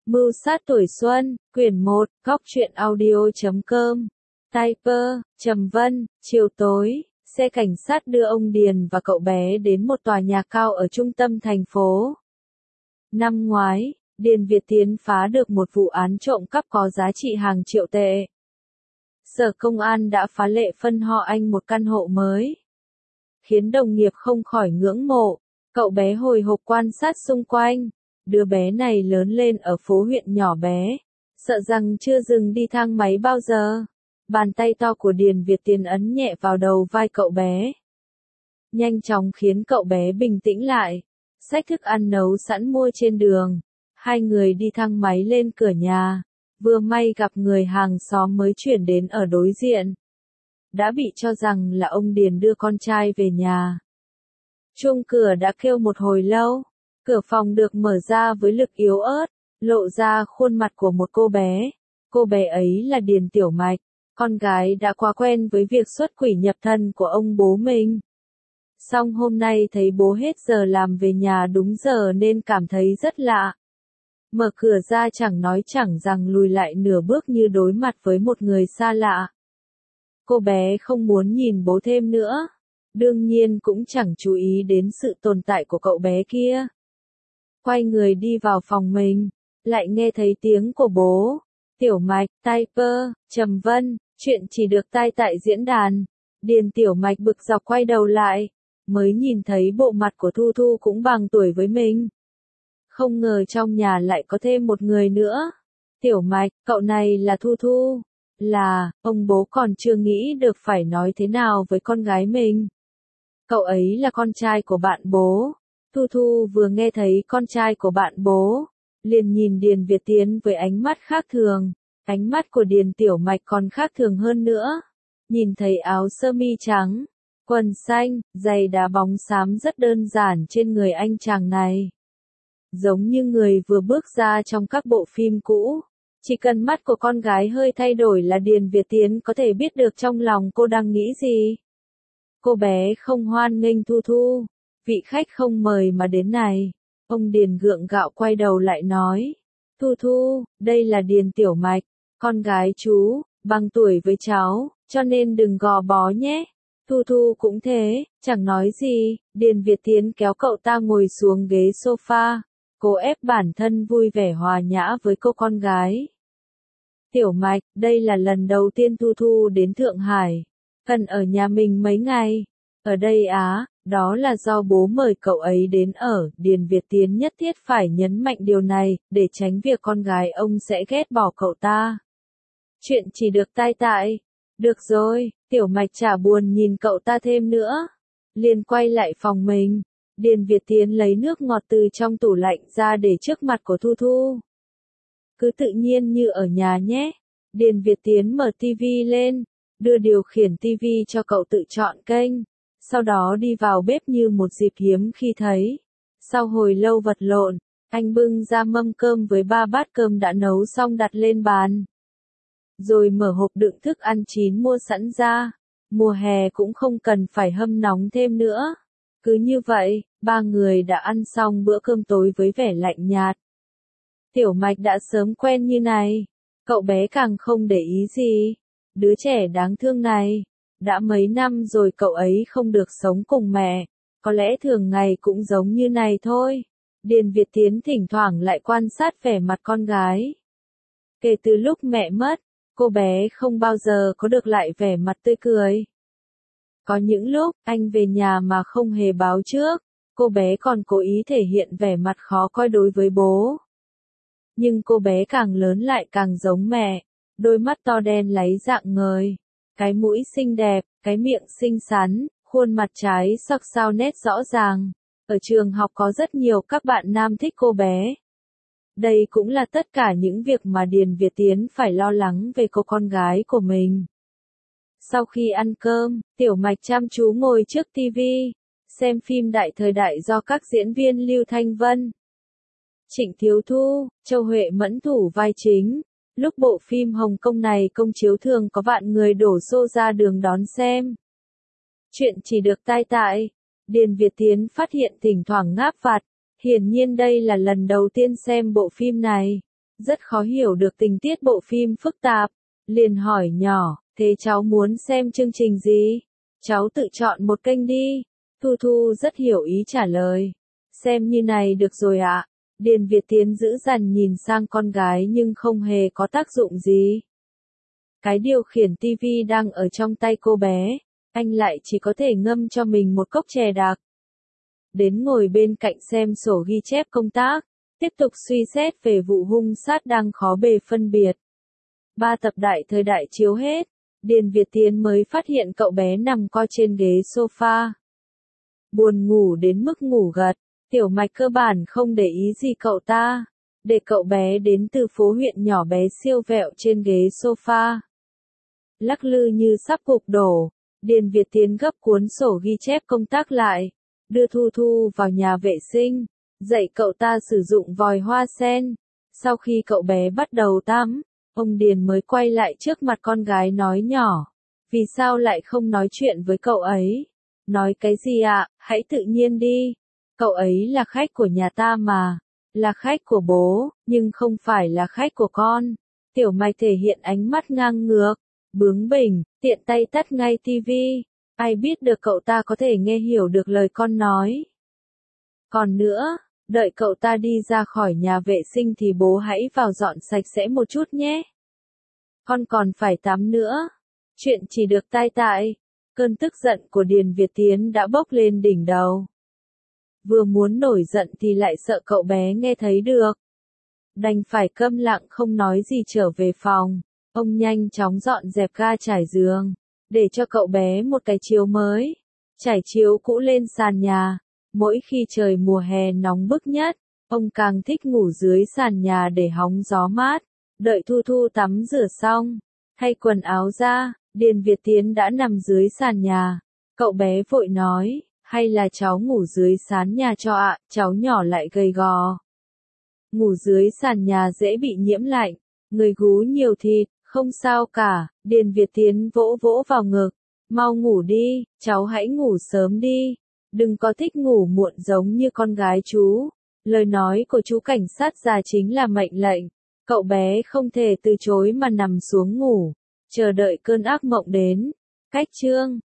Mưu sát tuổi xuân, quyển 1, góc truyện audio.com. Typer, Trầm Vân, chiều tối, xe cảnh sát đưa ông Điền và cậu bé đến một tòa nhà cao ở trung tâm thành phố. Năm ngoái, Điền Việt Tiến phá được một vụ án trộm cắp có giá trị hàng triệu tệ. Sở công an đã phá lệ phân họ anh một căn hộ mới, khiến đồng nghiệp không khỏi ngưỡng mộ. Cậu bé hồi hộp quan sát xung quanh. Đứa bé này lớn lên ở phố huyện nhỏ bé, sợ rằng chưa dừng đi thang máy bao giờ. Bàn tay to của Điền Việt Tiến ấn nhẹ vào đầu vai cậu bé, nhanh chóng khiến cậu bé bình tĩnh lại. Xách thức ăn nấu sẵn mua trên đường, hai người đi thang máy lên cửa nhà. Vừa may gặp người hàng xóm mới chuyển đến ở đối diện, đã bị cho rằng là ông Điền đưa con trai về nhà. Chuông cửa đã kêu một hồi lâu. Cửa phòng được mở ra với lực yếu ớt, lộ ra khuôn mặt của một cô bé. Cô bé ấy là Điền Tiểu Mạch, con gái đã quá quen với việc xuất quỷ nhập thần của ông bố mình. Song hôm nay thấy bố hết giờ làm về nhà đúng giờ nên cảm thấy rất lạ. Mở cửa ra chẳng nói chẳng rằng lùi lại nửa bước như đối mặt với một người xa lạ. Cô bé không muốn nhìn bố thêm nữa, đương nhiên cũng chẳng chú ý đến sự tồn tại của cậu bé kia. Quay người đi vào phòng mình, lại nghe thấy tiếng của bố. Tiểu Mạch, Typer, Trầm Vân, chuyện chỉ được tai tại diễn đàn. Điền Tiểu Mạch bực dọc quay đầu lại, mới nhìn thấy bộ mặt của Thu Thu cũng bằng tuổi với mình. Không ngờ trong nhà lại có thêm một người nữa. Tiểu Mạch, cậu này là Thu Thu. Là, ông bố còn chưa nghĩ được phải nói thế nào với con gái mình. Cậu ấy là con trai của bạn bố. Thu Thu vừa nghe thấy con trai của bạn bố, liền nhìn Điền Việt Tiến với ánh mắt khác thường. Ánh mắt của Điền Tiểu Mạch còn khác thường hơn nữa. Nhìn thấy áo sơ mi trắng, quần xanh, giày đá bóng xám rất đơn giản trên người anh chàng này, giống như người vừa bước ra trong các bộ phim cũ. Chỉ cần mắt của con gái hơi thay đổi là Điền Việt Tiến có thể biết được trong lòng cô đang nghĩ gì. Cô bé không hoan nghênh Thu Thu. Vị khách không mời mà đến này. Ông Điền gượng gạo quay đầu lại nói. Thu Thu, đây là Điền Tiểu Mạch, con gái chú, bằng tuổi với cháu, cho nên đừng gò bó nhé. Thu Thu cũng thế, chẳng nói gì. Điền Việt Tiến kéo cậu ta ngồi xuống ghế sofa, cố ép bản thân vui vẻ hòa nhã với cô con gái. Tiểu Mạch, đây là lần đầu tiên Thu Thu đến Thượng Hải, cần ở nhà mình mấy ngày. Ở đây á? Đó là do bố mời cậu ấy đến ở. Điền Việt Tiến nhất thiết phải nhấn mạnh điều này, để tránh việc con gái ông sẽ ghét bỏ cậu ta. Chuyện chỉ được tai tại. Được rồi, Tiểu Mạch chả buồn nhìn cậu ta thêm nữa, liền quay lại phòng mình. Điền Việt Tiến lấy nước ngọt từ trong tủ lạnh ra để trước mặt của Thu Thu. Cứ tự nhiên như ở nhà nhé. Điền Việt Tiến mở tivi lên, đưa điều khiển tivi cho cậu tự chọn kênh. Sau đó đi vào bếp như một dịp hiếm khi thấy. Sau hồi lâu vật lộn, anh bưng ra mâm cơm với 3 bát cơm đã nấu xong đặt lên bàn. Rồi mở hộp đựng thức ăn chín mua sẵn ra. Mùa hè cũng không cần phải hâm nóng thêm nữa. Cứ như vậy, 3 người đã ăn xong bữa cơm tối với vẻ lạnh nhạt. Tiểu Mạch đã sớm quen như này. Cậu bé càng không để ý gì. Đứa trẻ đáng thương này. Đã mấy năm rồi cậu ấy không được sống cùng mẹ, có lẽ thường ngày cũng giống như này thôi. Điền Việt Tiến thỉnh thoảng lại quan sát vẻ mặt con gái. Kể từ lúc mẹ mất, cô bé không bao giờ có được lại vẻ mặt tươi cười. Có những lúc, anh về nhà mà không hề báo trước, cô bé còn cố ý thể hiện vẻ mặt khó coi đối với bố. Nhưng cô bé càng lớn lại càng giống mẹ, đôi mắt to đen láy rạng ngời. Cái mũi xinh đẹp, cái miệng xinh xắn, khuôn mặt trái sắc sao nét rõ ràng. Ở trường học có rất nhiều các bạn nam thích cô bé. Đây cũng là tất cả những việc mà Điền Việt Tiến phải lo lắng về cô con gái của mình. Sau khi ăn cơm, Tiểu Mạch chăm chú ngồi trước tivi, xem phim Đại Thời Đại do các diễn viên Lưu Thanh Vân, Trịnh Thiếu Thu, Châu Huệ Mẫn thủ vai chính. Lúc bộ phim Hồng Kông này công chiếu thường có vạn người đổ xô ra đường đón xem. Chuyện chỉ được tai tại. Điền Việt Tiến phát hiện thỉnh thoảng ngáp vặt. Hiển nhiên đây là lần đầu tiên xem bộ phim này. rất khó hiểu được tình tiết bộ phim phức tạp, liền hỏi nhỏ, thế cháu muốn xem chương trình gì? Cháu tự chọn một kênh đi. Thu Thu rất hiểu ý trả lời. Xem như này được rồi ạ. Điền Việt Tiến giữ dằn nhìn sang con gái nhưng không hề có tác dụng gì. Cái điều khiển tivi đang ở trong tay cô bé, anh lại chỉ có thể ngâm cho mình một cốc chè đặc. Đến ngồi bên cạnh xem sổ ghi chép công tác, tiếp tục suy xét về vụ hung sát đang khó bề phân biệt. 3 tập đại thời đại chiếu hết, Điền Việt Tiến mới phát hiện cậu bé nằm co trên ghế sofa. Buồn ngủ đến mức ngủ gật, Tiểu Mạch cơ bản không để ý gì cậu ta, để cậu bé đến từ phố huyện nhỏ bé siêu vẹo trên ghế sofa. Lắc lư như sắp gục đổ, Điền Việt Tiến gấp cuốn sổ ghi chép công tác lại, đưa Thu Thu vào nhà vệ sinh, dạy cậu ta sử dụng vòi hoa sen. Sau khi cậu bé bắt đầu tắm, ông Điền mới quay lại trước mặt con gái nói nhỏ, vì sao lại không nói chuyện với cậu ấy? Nói cái gì ạ, hãy tự nhiên đi. Cậu ấy là khách của nhà ta mà, là khách của bố, nhưng không phải là khách của con. Tiểu Mạch thể hiện ánh mắt ngang ngược, bướng bỉnh, tiện tay tắt ngay tivi. Ai biết được cậu ta có thể nghe hiểu được lời con nói. Còn nữa, đợi cậu ta đi ra khỏi nhà vệ sinh thì bố hãy vào dọn sạch sẽ một chút nhé. Con còn phải tắm nữa. Chuyện chỉ được tai tại. Cơn tức giận của Điền Việt Tiến đã bốc lên đỉnh đầu. Vừa muốn nổi giận thì lại sợ cậu bé nghe thấy được. Đành phải câm lặng không nói gì trở về phòng. Ông nhanh chóng dọn dẹp ga trải giường, để cho cậu bé một cái chiếu mới. Trải chiếu cũ lên sàn nhà. Mỗi khi trời mùa hè nóng bức nhất, ông càng thích ngủ dưới sàn nhà để hóng gió mát. Đợi Thu Thu tắm rửa xong, thay quần áo ra, Điền Việt Tiến đã nằm dưới sàn nhà. Cậu bé vội nói, hay là cháu ngủ dưới sàn nhà cho ạ, cháu nhỏ lại gầy gò. Ngủ dưới sàn nhà dễ bị nhiễm lạnh, người gú nhiều thịt, không sao cả. Điền Việt Tiến vỗ vỗ vào ngực, mau ngủ đi, cháu hãy ngủ sớm đi. Đừng có thích ngủ muộn giống như con gái chú. Lời nói của chú cảnh sát già chính là mệnh lệnh. Cậu bé không thể từ chối mà nằm xuống ngủ, chờ đợi cơn ác mộng đến. Cách chương